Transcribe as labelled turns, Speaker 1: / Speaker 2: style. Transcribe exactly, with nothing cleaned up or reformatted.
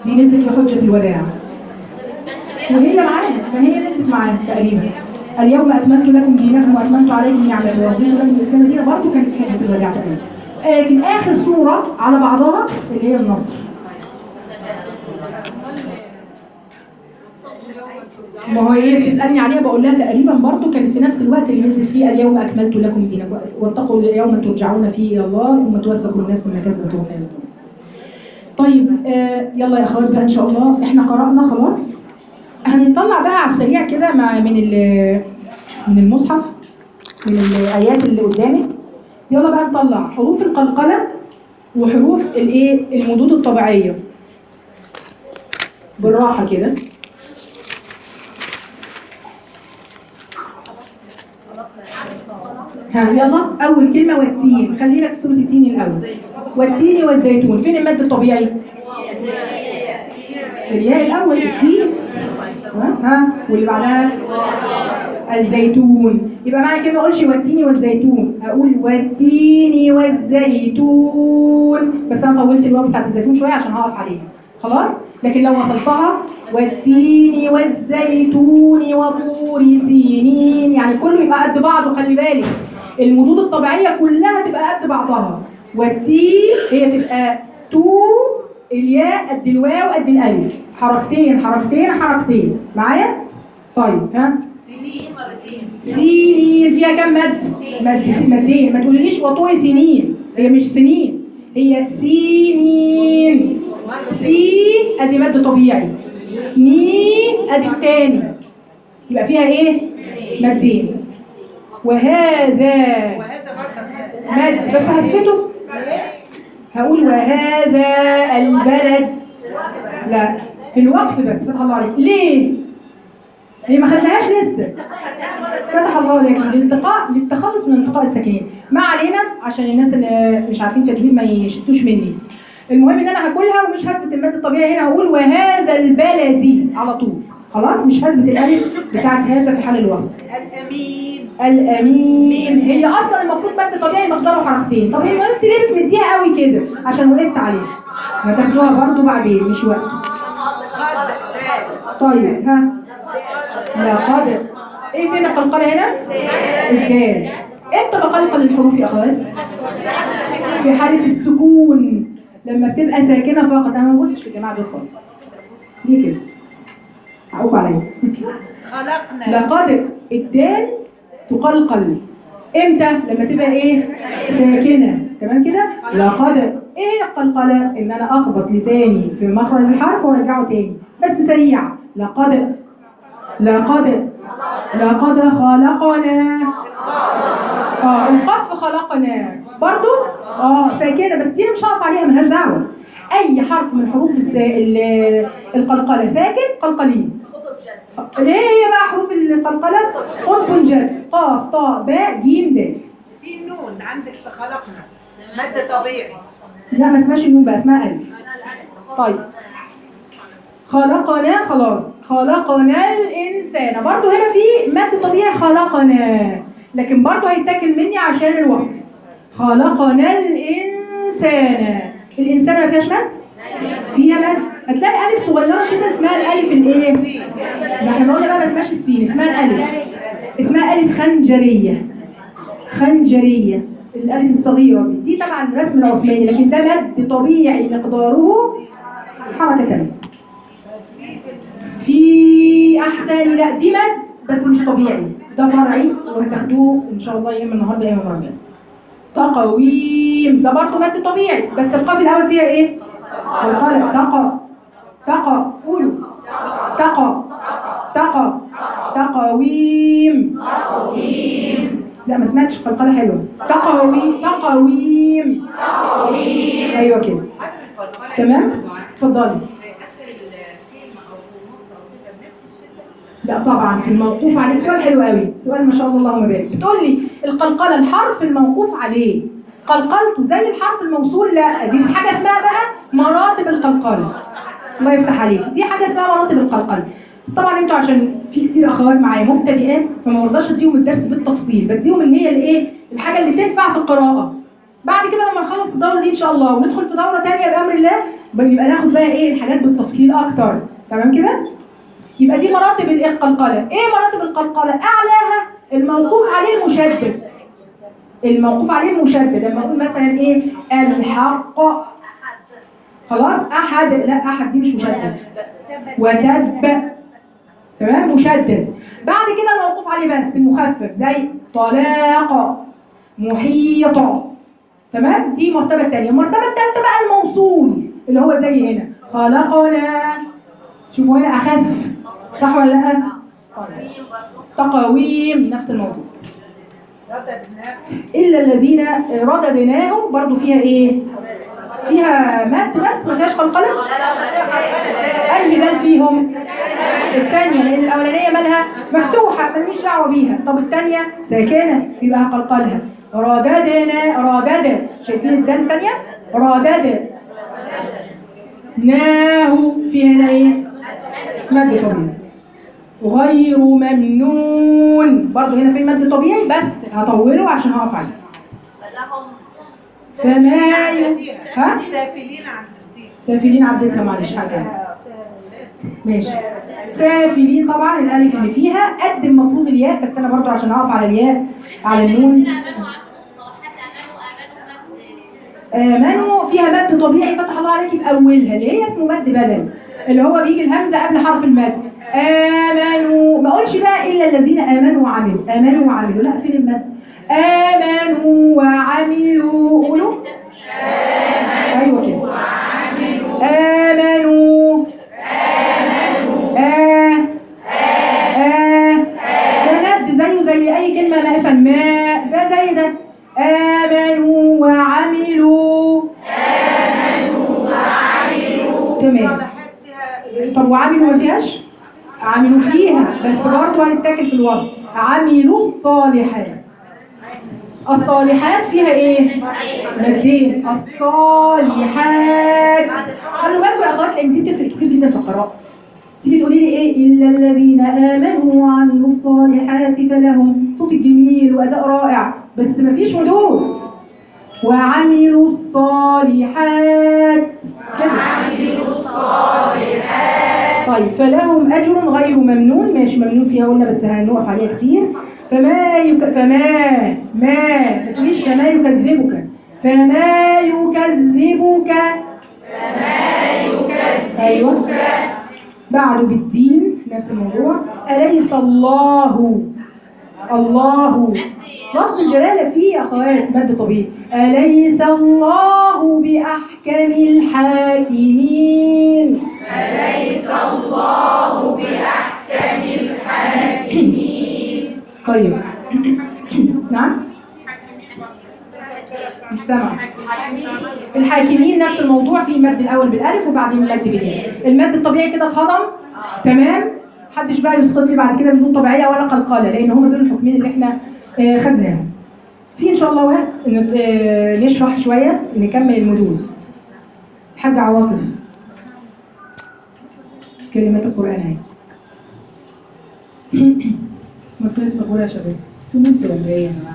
Speaker 1: دي نزلت في حجة الوداع، وهي معانا، ما هي نزلت معانا تقريبا. اليوم اكملت لكم دينكم واتممت عليكم نعمتي ورضيت لكم الاسلام دينا، برضه كانت في حجة الوداع تقريبا. لكن اخر سورة على بعضها اللي هي النصر. ما هو ايه بتسالني عليها، بقول لها تقريبا برضه كانت في نفس الوقت اللي نزلت فيه اليوم اكملت لكم دينكم واتقوا يوما ترجعون فيه الى الله ثم توفى كل نفس ما كسبت وهم لا يظلمون. طيب آه يلا يا اخوات بقى ان شاء الله احنا قرانا خلاص. هنطلع بقى على السريع كده مع من من المصحف، من الايات اللي قدامك. يلا بقى نطلع حروف القلقله وحروف الايه المدود الطبيعيه بالراحه كده. ها يلا اول كلمه والتين، خلينا في سوره التين الاول. والتين والزيتون، فين المد الطبيعي؟ الياء الاول التين، ها واللي بعدها الزيتون. يبقى معنى كده ما اقولش والتين والزيتون، اقول والتين والزيتون، بس انا طولت الواو بتاعت الزيتون شويه عشان هقف عليها خلاص. لكن لو وصلتها والتين والزيتون وطور سينين، يعني كله يبقى قد بعضه. خلي بالك المدود الطبيعيه كلها تبقى قد بعضها. والتين هي تبقى تو، الياء قد الواو قد الالف، حركتين حركتين حركتين معايا. طيب ها
Speaker 2: سنين مرتين.
Speaker 1: سنين فيها كم مد؟ مد مدين. ما تقوليش وطور سنين، هي مش سنين، هي سنين. سي ادي مد طبيعي، ني ادي التاني، يبقى فيها ايه؟ مدين. وهذا مد بس هثبته، هقول وهذا البلد، لا في الوقف بس. فتح الله عليك. ليه؟ هي ما خدناهاش لسه. فتح الله عليك للالتقاء، للتخلص من التقاء الساكنين. ما علينا عشان الناس اللي مش عارفين تجويد ما يشتوش مني. المهم ان انا هاكلها ومش هثبت المد الطبيعي هنا، هقول وهذا البلد على طول خلاص، مش هثبت الالف بتاعت هذا في حال الوصل.
Speaker 2: الامين.
Speaker 1: الامين هي اصلا المفروض مد طبيعي مقداره حركتين. طب هي انت ليه بتمديها قوي كده؟ عشان وقفت عليها، هتاخدوها برضو بعدين مش وقت. طيب ها لا قادر. ايه فين القلقله هنا؟ الدال. امتى بقلقل الحروف يا اخوات؟ في حاله السكون، لما بتبقى ساكنه فقط. انا ما ببصش للجماعه دول خالص. ليه كده؟ عقوب عليا.
Speaker 2: خلقنا.
Speaker 1: لقد الدال تقلقل امتى؟ لما تبقى ايه؟ ساكنه. تمام كده؟ لقد ايه هي القلقله؟ ان انا اخبط لساني في مخرج الحرف وارجعه تاني بس سريع. لقد لقد لقد خلقنا. اه القف خلقنا برضو اه ساكنه، بس دي انا مش هقف عليها، ملهاش دعوه. اي حرف من حروف السا... القلقله ساكن قلقلين. ليه هي بقى حروف القلقله؟ قطب جد، قاف طاء باء جيم دال.
Speaker 2: في نون عندك في خلقنا مد طبيعي.
Speaker 1: لا ما اسمهاش النون بقى، اسمها الف. طيب خلقنا خلاص، خلقنا الانسان برضو هنا في مد طبيعي خلقنا، لكن برضو هيتاكل مني عشان الوصل. خلقنا الانسان، الانسان ما فيهاش مد؟ فيها مد. هتلاقي الف صغيره كده اسمها الالف الايه؟ ما احنا قلنا بقى ما اسمهاش السين، اسمها الالف، اسمها الف خنجريه. خنجريه الالف الصغيره دي، دي طبعا الرسم العثماني، لكن ده مد طبيعي مقداره حركتين. في احسن، لا دي مد بس مش طبيعي، ده فرعي وهتاخدوه ان شاء الله يا اما النهارده يا اما بعدين. تقويم ده برضه مد طبيعي، بس القاف الاول فيها ايه؟ القلق. تقى تقى قولوا تقى تقى تقويم. لا ما سمعتش قلقله حلوه. تقويم تقويم تقويم ايوه كده تمام. اتفضلي. لا طبعا في الموقوف عليه. سؤال حلو قوي، سؤال ما شاء الله اللهم بارك. بتقول لي القلقله الحرف الموقوف عليه قلقلته زي الحرف الموصول؟ لا دي حاجه اسمها بقى مراتب القلقله. الله يفتح عليك، دي حاجه اسمها مراتب القلقله. بس طبعا انتوا عشان في كتير اخوات معايا مبتدئات فما برضاش اديهم الدرس بالتفصيل، بديهم اللي هي الايه؟ الحاجه اللي تنفع في القراءه. بعد كده لما نخلص الدوره دي ان شاء الله وندخل في دوره ثانيه بامر الله بنبقى ناخد بقى ايه الحاجات بالتفصيل اكتر. تمام كده؟ يبقى دي مراتب الايه القلقله. ايه مراتب القلقله؟ اعلاها الموقوف عليه المشدد. الموقوف عليه المشدد لما اقول مثلا ايه الحق، خلاص احد، لا احد دي مش مشدد، وتب، تمام مشدد. بعد كده الموقوف عليه بس المخفف زي طلاق، محيطه، تمام. دي المرتبه الثانيه. المرتبه الثالثه بقى الموصول اللي هو زي هنا خلقنا، شوفوا هنا اخف، صح ولا لا؟ تقاويم نفس الموضوع. الا الذين رددناه برضو فيها ايه؟ فيها مد بس ما فيهاش قلقله. انهي دال فيهم؟ الثانيه، لان الاولانيه مالها مفتوحه ماليش دعوه بيها. طب الثانيه ساكنه يبقى هقلقلها. رددنا، ردد، شايفين الدال الثانيه؟ ردد ناه فيها هنا ايه؟ مد طبيعي. غير ممنون برضو هنا في مد طبيعي بس هطوله عشان هقف عليه. فما ي... ها؟
Speaker 2: سافلين عن الدين.
Speaker 1: سافلين عدتها معلش حاجه. ماشي. سافلين طبعا الالف اللي فيها قد المفروض الياء، بس انا برضو عشان اقف على الياء على النون. آمنوا فيها مد طبيعي فتح الله عليكي في اولها اللي هي اسمه مد بدل، اللي هو بيجي الهمزه قبل حرف المد. آمنوا، ما اقولش بقى الا الذين امنوا وعملوا، امنوا وعملوا، لا فين المد؟ امنوا وعملوا، قولوا ايوه كده. امنوا امنوا آ آ ده مد زيه زي اي كلمه مثلا ما، ده زي ده. امنوا وعملوا امنوا وعملوا تمام. طب وعملوا ما فيهاش؟ عملوا فيها بس برضه هيتاكل في الوسط. عملوا الصالحات. الصالحات فيها ايه؟ مدين. الصالحات. خلوا بالكم يا اخوات لان دي بتفرق كتير جدا في القراءة. تيجي تقولي لي ايه؟ الا الذين امنوا وعملوا الصالحات فلهم، صوت جميل واداء رائع بس مفيش مدود. وعملوا الصالحات كده. وعملوا الصالحات. طيب فلهم اجر غير ممنون، ماشي ممنون فيها قلنا بس هنوقف عليها كتير. فما يك... فما ما تقوليش فما يكذبك، فما يكذبك، فما يكذبك ايوه بعده بالدين نفس الموضوع. أليس الله، الله لفظ الجلالة فيه أخوات مد طبيعي. أليس الله بأحكم الحاكمين، أليس الله بأحكم الحاكمين. طيب نعم مش سامع. الحاكمين نفس الموضوع، في مد الاول بالالف وبعدين المد بالياء. المد الطبيعي كده اتهضم تمام. محدش بقى يسقط لي بعد كده بدون طبيعيه ولا قلقله، لان هم دول الحكمين اللي احنا آه خدناهم. في ان شاء الله وقت آه نشرح شويه نكمل المدود. الحاجه عواطف كلمات القران اهي. ما تقولي الصبور يا شباب، انتوا نمتوا ولا ايه يا جماعه؟